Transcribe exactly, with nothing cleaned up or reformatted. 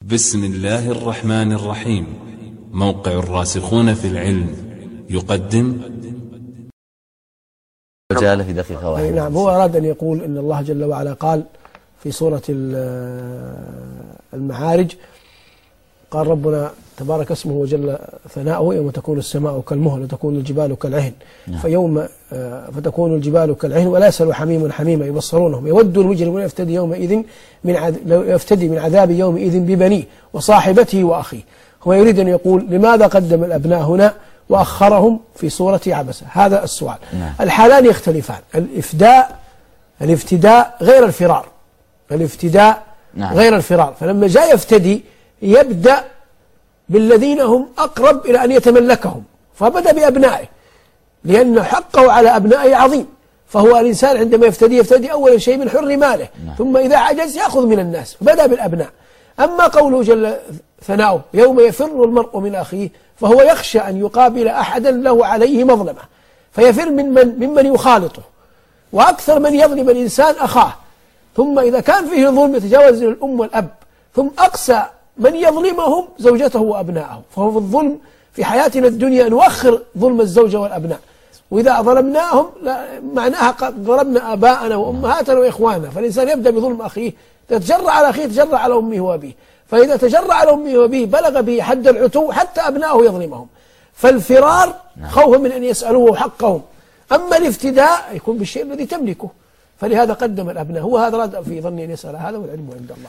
بسم الله الرحمن الرحيم. موقع الراسخون في العلم يقدم وجعل في دقيقة واحدة. نعم، هو أراد أن يقول إن الله جل وعلا قال في سورة المعارج، قال ربنا تبارك اسمه وجل ثناؤه: يوم تكون السماء كالمهل وتكون الجبال كالعهن. نعم. فيوم فتكون الجبال كالعهن ولا يسأل حميم حميما يبصرونهم يود المجرم يفتدي يومئذ من عذ... يفتدي من عذاب يومئذ ببنيه وصاحبته وأخيه. هو يريد أن يقول لماذا قدم الأبناء هنا وأخرهم في سورة عبسة؟ هذا السؤال. نعم. الحالان يختلفان، الإفداء الافتداء غير الفرار، الافتداء نعم. غير الفرار. فلما جاء يفتدي يبدأ بالذين هم أقرب إلى أن يتملكهم، فبدأ بأبنائه لأن حقه على أبنائه عظيم. فهو الإنسان عندما يفتدي يفتدي أول شيء من حر ماله، نعم. ثم إذا عجز يأخذ من الناس، فبدأ بالأبناء. أما قوله جل ثناؤه يوم يفر المرء من أخيه، فهو يخشى أن يقابل أحدا له عليه مظلمة فيفر من من ممن يخالطه، وأكثر من يظلم الإنسان أخاه. ثم إذا كان فيه ظلم يتجاوز إلى الأم والأب، ثم أقسى من يظلمهم زوجته وأبنائه. فهو في الظلم في حياتنا الدنيا نؤخر ظلم الزوجة والأبناء، وإذا ظلمناهم معناها ظلمنا آباءنا وأمهاتنا وإخواننا. فالإنسان يبدأ بظلم أخيه، إذا تجرأ على أخيه تجرأ على أمه وأبيه، فإذا تجرأ على أمه وأبيه بلغ به حد العتو حتى أبنائه يظلمهم. فالفرار خوفا من أن يسألوه حقهم، أما الافتداء يكون بالشيء الذي تملكه. فلهذا قدم الأبناء. هو هذا راد في ظني أن يسأل هذا، والعلم عند الله.